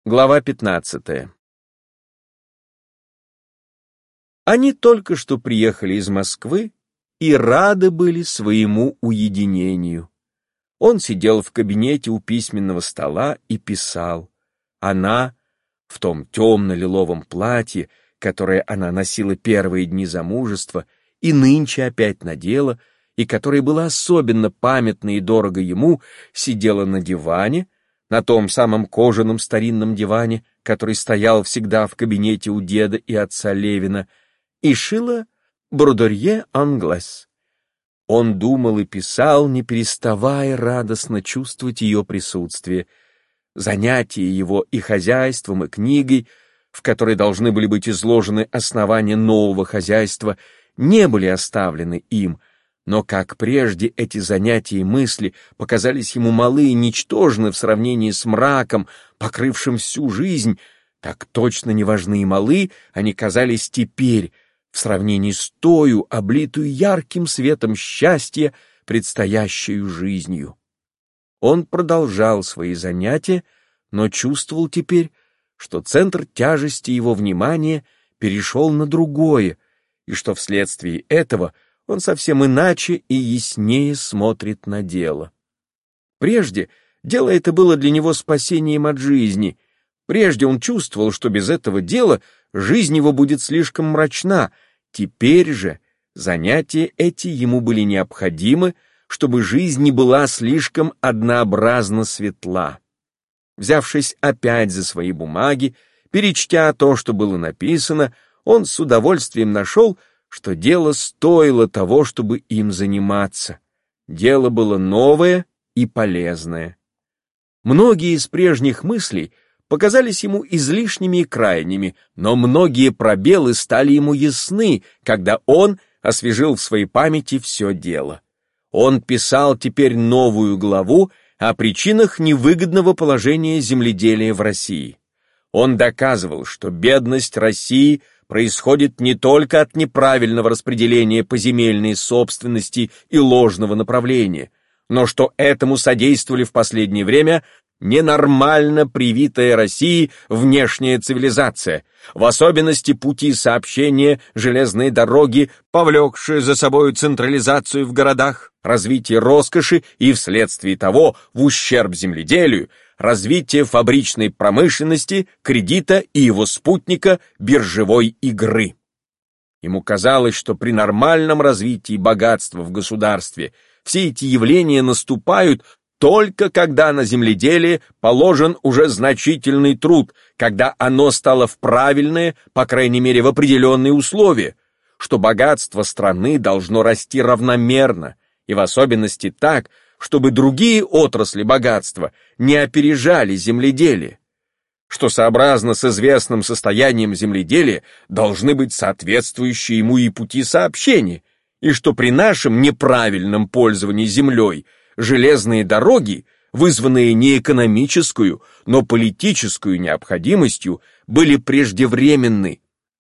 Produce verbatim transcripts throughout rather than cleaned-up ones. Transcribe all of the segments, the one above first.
Глава пятнадцатая. Они только что приехали из Москвы и рады были своему уединению. Он сидел в кабинете у письменного стола и писал. Она в том темно-лиловом платье, которое она носила первые дни замужества и нынче опять надела, и которое было особенно памятно и дорого ему, сидела на диване, на том самом кожаном старинном диване, который стоял всегда в кабинете у деда и отца Левина, и шила бродерье англес. Он думал и писал, не переставая радостно чувствовать ее присутствие. Занятия его и хозяйством, и книгой, в которой должны были быть изложены основания нового хозяйства, не были оставлены им, но, как прежде, эти занятия и мысли показались ему малы и ничтожны в сравнении с мраком, покрывшим всю жизнь, так точно неважны и малы они казались теперь в сравнении с тою, облитую ярким светом счастья, предстоящую жизнью. Он продолжал свои занятия, но чувствовал теперь, что центр тяжести его внимания перешел на другое, и что вследствие этого он совсем иначе и яснее смотрит на дело. Прежде дело это было для него спасением от жизни. Прежде он чувствовал, что без этого дела жизнь его будет слишком мрачна. Теперь же занятия эти ему были необходимы, чтобы жизнь не была слишком однообразно светла. Взявшись опять за свои бумаги, перечтя то, что было написано, он с удовольствием нашел, что дело стоило того, чтобы им заниматься. Дело было новое и полезное. Многие из прежних мыслей показались ему излишними и крайними, но многие пробелы стали ему ясны, когда он освежил в своей памяти все дело. Он писал теперь новую главу о причинах невыгодного положения земледелия в России. Он доказывал, что бедность России происходит не только от неправильного распределения поземельной собственности и ложного направления, но что этому содействовали в последнее время ненормально привитая России внешняя цивилизация, в особенности пути сообщения, железные дороги, повлекшие за собой централизацию в городах, развитие роскоши и вследствие того, в ущерб земледелию, развитие фабричной промышленности, кредита и его спутника биржевой игры. Ему казалось, что при нормальном развитии богатства в государстве все эти явления наступают только когда на земледелие положен уже значительный труд, когда оно стало в правильные, по крайней мере в определенные условия, что богатство страны должно расти равномерно, и в особенности так, чтобы другие отрасли богатства не опережали земледелие, что сообразно с известным состоянием земледелия должны быть соответствующие ему и пути сообщения, и что при нашем неправильном пользовании землей железные дороги, вызванные не экономическую, но политическую необходимостью, были преждевременны,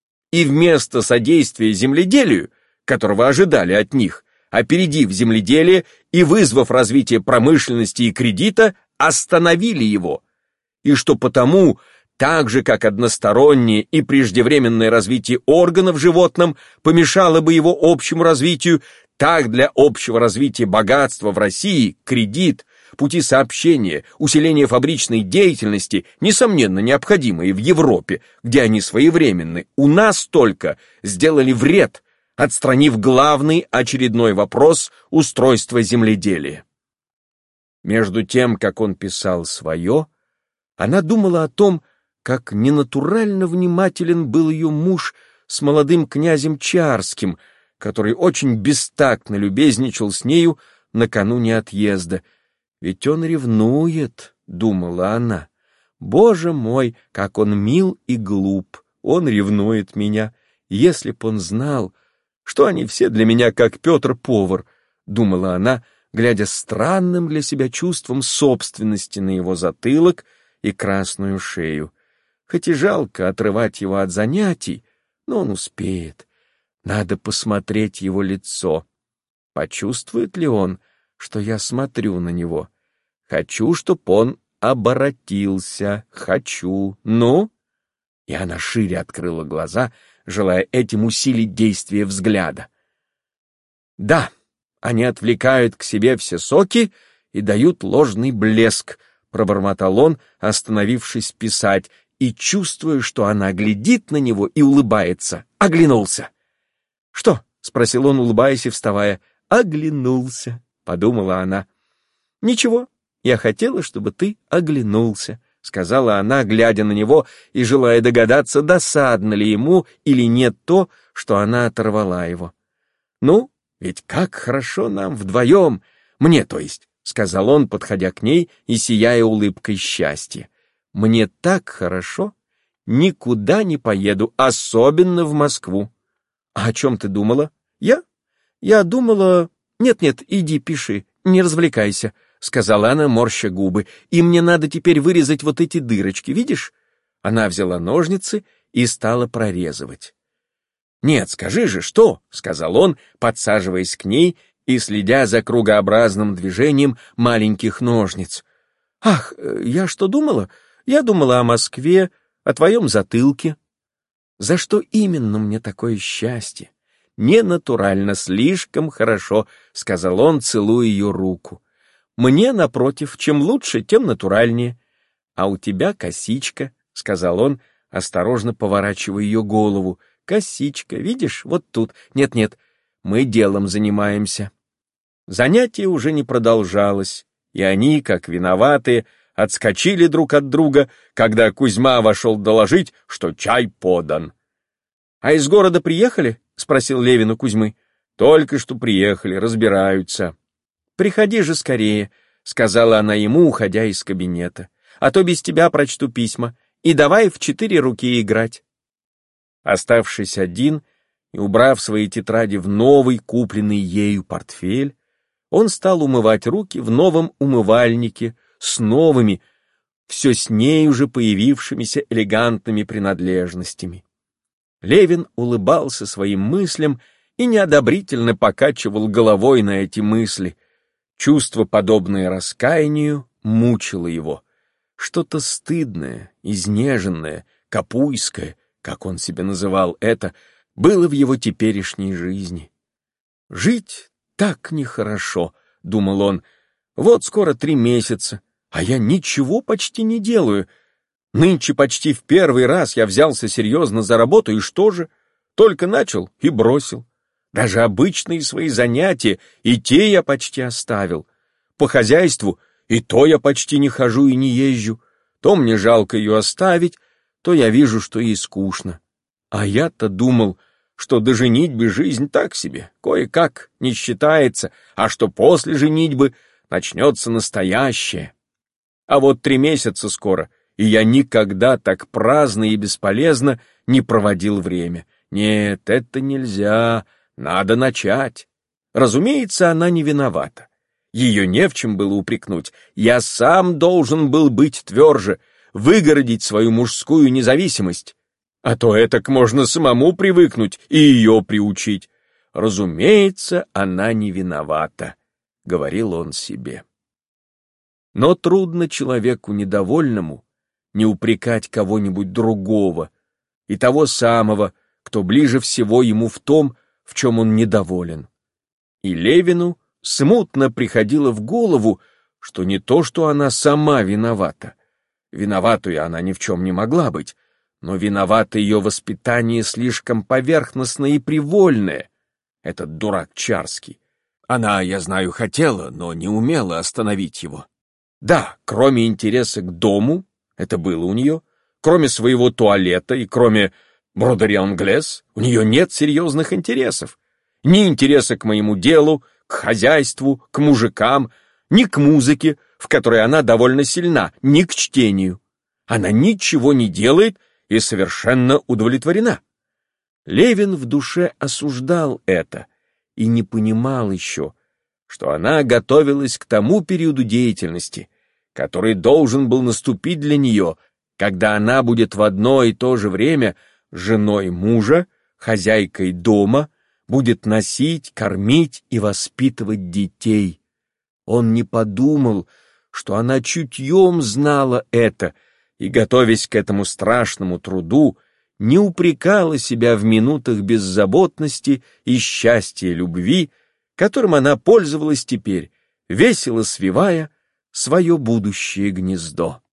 и вместо содействия земледелию, которого ожидали от них, опередив земледелие и вызвав развитие промышленности и кредита, остановили его, и что потому, так же как одностороннее и преждевременное развитие органов в животном помешало бы его общему развитию, так для общего развития богатства в России кредит, пути сообщения, усиление фабричной деятельности, несомненно необходимые в Европе, где они своевременны, у нас только сделали вред, отстранив главный очередной вопрос устройства земледелия. Между тем, как он писал свое, она думала о том, как ненатурально внимателен был ее муж с молодым князем Чарским, который очень бестактно любезничал с нею накануне отъезда. «Ведь он ревнует», — думала она. «Боже мой, как он мил и глуп! Он ревнует меня. Если б он знал, что они все для меня как Петр-повар», — думала она, глядя странным для себя чувством собственности на его затылок и красную шею. Хоть и жалко отрывать его от занятий, но он успеет. Надо посмотреть его лицо. Почувствует ли он, что я смотрю на него? Хочу, чтоб он оборотился. Хочу. Ну?» И она шире открыла глаза, желая этим усилить действие взгляда. «Да, они отвлекают к себе все соки и дают ложный блеск», — пробормотал он, остановившись писать, и, чувствуя, что она глядит на него и улыбается, оглянулся. «Что?» — спросил он, улыбаясь и вставая. «Оглянулся», — подумала она. «Ничего, я хотела, чтобы ты оглянулся», — сказала она, глядя на него и желая догадаться, досадно ли ему или нет то, что она оторвала его. «Ну, ведь как хорошо нам вдвоем, мне, то есть», — сказал он, подходя к ней и сияя улыбкой счастья. «Мне так хорошо, никуда не поеду, особенно в Москву». «А о чем ты думала?» «Я? Я думала...» «Нет-нет, иди пиши, не развлекайся», — сказала она, морща губы. «И мне надо теперь вырезать вот эти дырочки, видишь?» Она взяла ножницы и стала прорезывать. «Нет, скажи же, что?» — сказал он, подсаживаясь к ней и следя за кругообразным движением маленьких ножниц. «Ах, я что думала? Я думала о Москве, о твоем затылке». «За что именно мне такое счастье?» «Ненатурально, слишком хорошо», — сказал он, целуя ее руку. «Мне, напротив, чем лучше, тем натуральнее. А у тебя косичка», — сказал он, осторожно поворачивая ее голову. «Косичка, видишь, вот тут. Нет-нет, мы делом занимаемся». Занятие уже не продолжалось, и они, как виноватые, отскочили друг от друга, когда Кузьма вошел доложить, что чай подан. «А из города приехали?» — спросил Левин у Кузьмы. «Только что приехали, разбираются». «Приходи же скорее», — сказала она ему, уходя из кабинета. «А то без тебя прочту письма, и давай в четыре руки играть». Оставшись один и убрав свои тетради в новый, купленный ею портфель, он стал умывать руки в новом умывальнике с новыми, все с ней уже появившимися элегантными принадлежностями. Левин улыбался своим мыслям и неодобрительно покачивал головой на эти мысли. Чувство, подобное раскаянию, мучило его. Что-то стыдное, изнеженное, капуйское, как он себе называл это, было в его теперешней жизни. «Жить так нехорошо», — думал он, — «вот скоро три месяца, а я ничего почти не делаю. Нынче почти в первый раз я взялся серьезно за работу, и что же? Только начал и бросил. Даже обычные свои занятия, и те я почти оставил. По хозяйству и то я почти не хожу и не езжу. То мне жалко ее оставить, то я вижу, что ей скучно. А я-то думал, что до женитьбы жизнь так себе, кое-как не считается, а что после женитьбы начнется настоящее. А вот три месяца скоро, и я никогда так праздно и бесполезно не проводил время. Нет, это нельзя, надо начать. Разумеется, она не виновата. Ее не в чем было упрекнуть. Я сам должен был быть тверже, выгородить свою мужскую независимость. А то этак можно самому привыкнуть и ее приучить. Разумеется, она не виновата, — говорил он себе. Но трудно человеку недовольному не упрекать кого-нибудь другого, и того самого, кто ближе всего ему в том, в чем он недоволен. И Левину смутно приходило в голову, что не то, что она сама виновата. Виноватую она ни в чем не могла быть, но виновато ее воспитание слишком поверхностное и привольное. Этот дурак Чарский. Она, я знаю, хотела, но не умела остановить его. Да, кроме интереса к дому, это было у нее, кроме своего туалета и кроме бродери англес, у нее нет серьезных интересов. Ни интереса к моему делу, к хозяйству, к мужикам, ни к музыке, в которой она довольно сильна, ни к чтению. Она ничего не делает и совершенно удовлетворена. Левин в душе осуждал это и не понимал еще, что она готовилась к тому периоду деятельности, который должен был наступить для нее, когда она будет в одно и то же время женой мужа, хозяйкой дома, будет носить, кормить и воспитывать детей. Он не подумал, что она чутьем знала это и, готовясь к этому страшному труду, не упрекала себя в минутах беззаботности и счастья любви, которым она пользовалась теперь, весело свивая свое будущее гнездо.